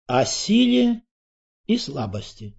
О силе и слабости.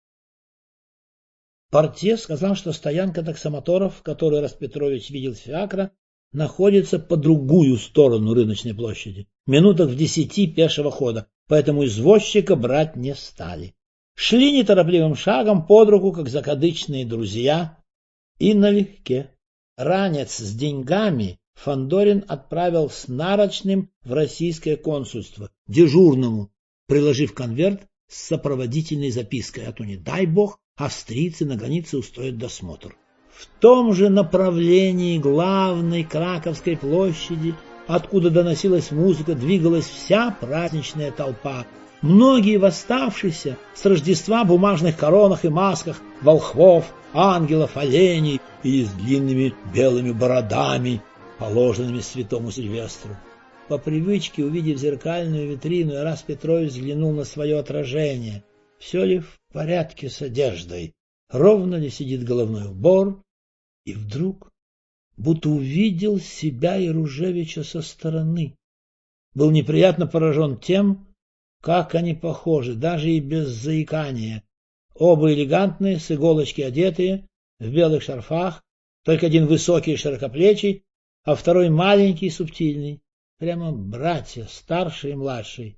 Портье сказал, что стоянка таксомоторов, в которой Распетрович видел фиакра, находится по другую сторону рыночной площади, минутах в 10 пешего хода, поэтому извозчика брать не стали. Шли неторопливым шагом под руку, как закадычные друзья, и налегке. Ранец с деньгами Фандорин отправил с нарочным в российское консульство, дежурному, приложив конверт с сопроводительной запиской, а то, не дай бог, австрийцы на границе устроят досмотр. В том же направлении главной Краковской площади, откуда доносилась музыка, двигалась вся праздничная толпа. Многие восставшиеся с Рождества в бумажных коронах и масках, волхвов, ангелов, оленей и с длинными белыми бородами, положенными святому Сильвестру. По привычке, увидев зеркальную витрину, Ирас Петрович взглянул на свое отражение. Все ли в порядке с одеждой? Ровно ли сидит головной убор? И вдруг будто увидел себя и Ружевича со стороны. Был неприятно поражен тем, как они похожи, даже и без заикания. Оба элегантные, с иголочки одетые, в белых шарфах, только один высокий и широкоплечий, а второй маленький и субтильный. Прямо братья, старший и младший.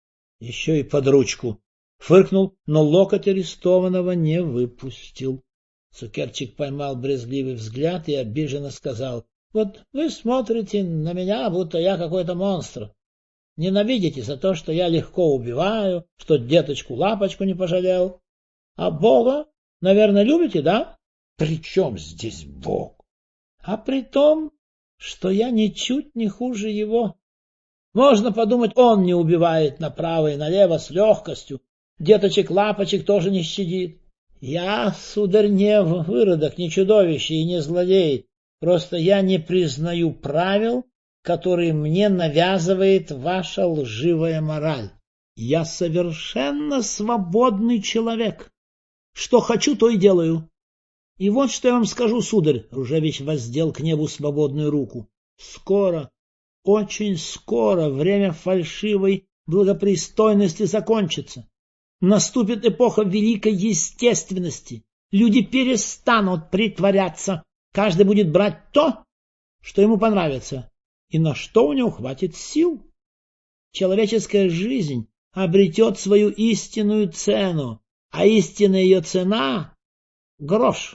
Еще и под ручку. Фыркнул, но локоть арестованного не выпустил. Цукерчик поймал брезгливый взгляд и обиженно сказал: — Вот вы смотрите на меня, будто я какой-то монстр. Ненавидите за то, что я легко убиваю, что деточку-лапочку не пожалел. А Бога, наверное, любите, да? При чем здесь Бог? А при том, что я ничуть не хуже его. Можно подумать, он не убивает направо и налево с легкостью, деточек-лапочек тоже не щадит. Я, сударь, не выродок, не чудовище и не злодей, просто я не признаю правил, которые мне навязывает ваша лживая мораль. Я совершенно свободный человек. Что хочу, то и делаю. И вот что я вам скажу, сударь, — Ружевич воздел к небу свободную руку. Скоро, очень скоро время фальшивой благопристойности закончится. Наступит эпоха великой естественности. Люди перестанут притворяться. Каждый будет брать то, что ему понравится, и на что у него хватит сил. Человеческая жизнь обретет свою истинную цену, а истинная ее цена — грош.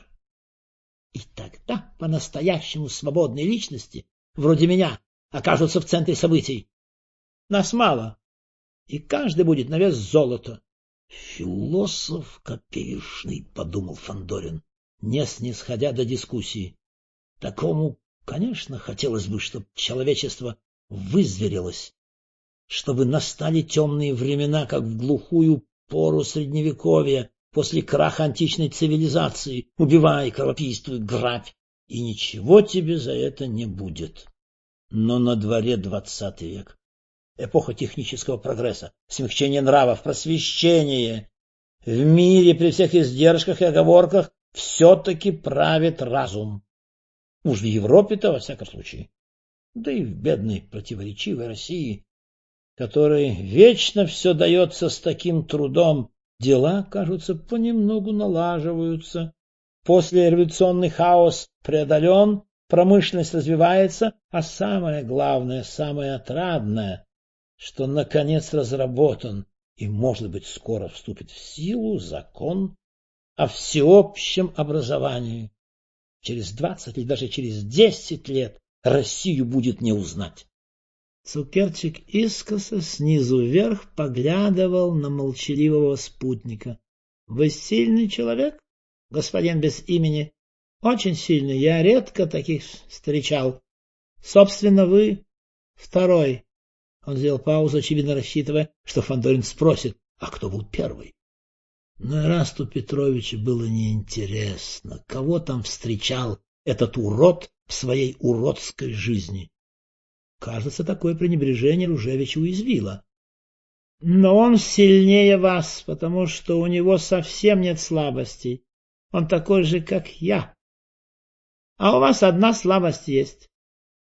И тогда по-настоящему свободные личности, вроде меня, окажутся в центре событий. Нас мало, и каждый будет на вес золота. Философ копеечный, — подумал Фандорин, не снисходя до дискуссии. Такому, конечно, хотелось бы, чтобы человечество вызверилось, чтобы настали темные времена, как в глухую пору Средневековья, после краха античной цивилизации. Убивай, кровопийствуй, грабь, и ничего тебе за это не будет. Но на дворе 20 век. Эпоха технического прогресса, смягчения нравов, просвещения. В мире при всех издержках и оговорках все-таки правит разум. Уж в Европе-то, во всяком случае. Да и в бедной противоречивой России, которой вечно все дается с таким трудом, дела, кажется, понемногу налаживаются. Послереволюционный хаос преодолен, промышленность развивается, а самое главное, самое отрадное, что наконец разработан и, может быть, скоро вступит в силу закон о всеобщем образовании. Через 20 или даже через 10 лет Россию будет не узнать. Цукерчик искоса снизу вверх поглядывал на молчаливого спутника. — Вы сильный человек, господин без имени? — Очень сильный, я редко таких встречал. Собственно, вы второй. Он сделал паузу, очевидно рассчитывая, что Фандорин спросит, а кто был первый. Но Ирасту Петровичу было неинтересно, кого там встречал этот урод в своей уродской жизни. Кажется, такое пренебрежение Ружевича уязвило. Но он сильнее вас, потому что у него совсем нет слабостей. Он такой же, как я. А у вас одна слабость есть.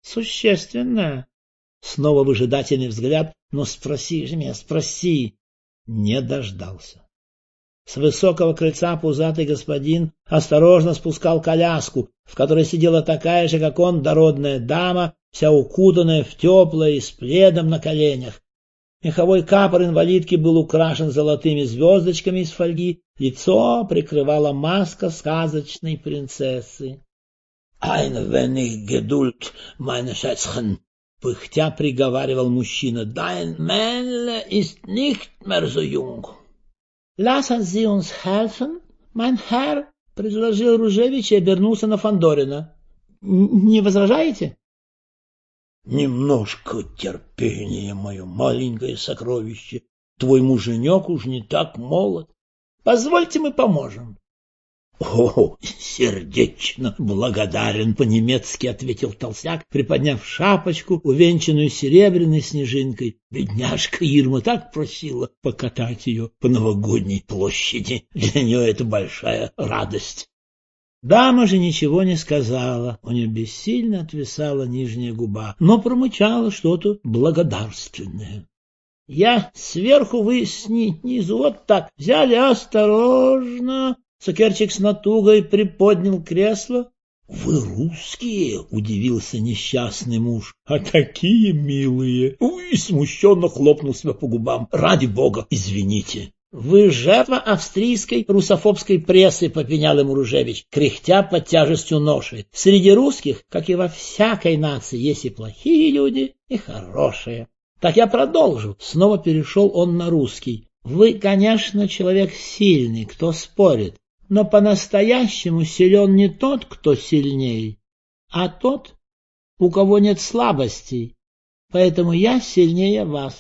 Существенная. Снова выжидательный взгляд. Ну, спроси же меня, спроси. не дождался. С высокого крыльца пузатый господин осторожно спускал коляску, в которой сидела такая же, как он, дородная дама, вся укутанная в теплое и с пледом на коленях. Меховой капор инвалидки был украшен золотыми звездочками из фольги, лицо прикрывала маска сказочной принцессы. «Ein wenig Geduld, meine Schätzchen», — пыхтя приговаривал мужчина, «dein Männle ist nicht mehr so jung». «Lassen Sie uns helfen, mein Herr», — предложил Ружевич и обернулся на Фандорина. «Не возражаете?» «Немножко терпения, мое маленькое сокровище. Твой муженек уж не так молод. Позвольте, мы поможем». «О, сердечно благодарен», — по-немецки ответил толстяк, приподняв шапочку, увенчанную серебряной снежинкой. Бедняжка Ирма так просила покатать ее по новогодней площади. Для нее это большая радость. Дама же ничего не сказала, у нее бессильно отвисала нижняя губа, но промычала что-то благодарственное. «Я сверху, вы снизу, вот так взяли осторожно». Цукерчик с натугой приподнял кресло. — Вы русские? — удивился несчастный муж. — А такие милые! Уй, смущенно хлопнул себя по губам. — Ради бога, извините. — Вы жертва австрийской русофобской прессы, — попенял ему Ружевич, кряхтя под тяжестью ноши. — Среди русских, как и во всякой нации, есть и плохие люди, и хорошие. Так я продолжу. Снова перешел он на русский. Вы, конечно, человек сильный, кто спорит. Но по-настоящему силен не тот, кто сильней, а тот, у кого нет слабостей. Поэтому я сильнее вас.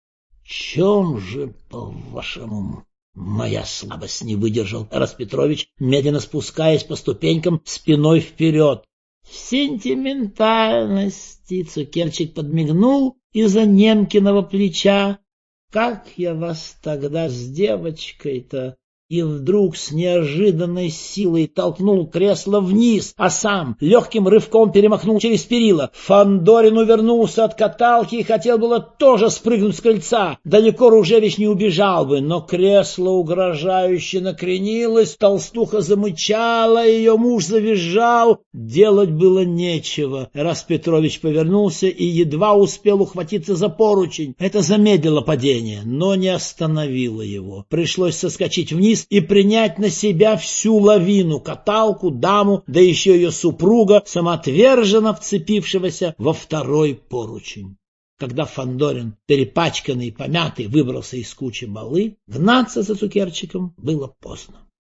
— Чем же, по-вашему, моя слабость? — не выдержал Распетрович, медленно спускаясь по ступенькам спиной вперед. — В сентиментальности, — Цукерчик подмигнул из-за Немкиного плеча. — Как я вас тогда с девочкой-то... И вдруг с неожиданной силой толкнул кресло вниз, а сам легким рывком перемахнул через перила. Фандорин увернулся от каталки и хотел было тоже спрыгнуть с крыльца. Далеко Ружевич не убежал бы, но кресло угрожающе накренилось, толстуха замычала, ее муж завизжал. Делать было нечего. Распетрович повернулся и едва успел ухватиться за поручень. Это замедлило падение, но не остановило его. Пришлось соскочить вниз и принять на себя всю лавину, каталку, даму, да еще ее супруга, самоотверженно вцепившегося во второй поручень. Когда Фандорин, перепачканный и помятый, выбрался из кучи балы, гнаться за Цукерчиком было поздно.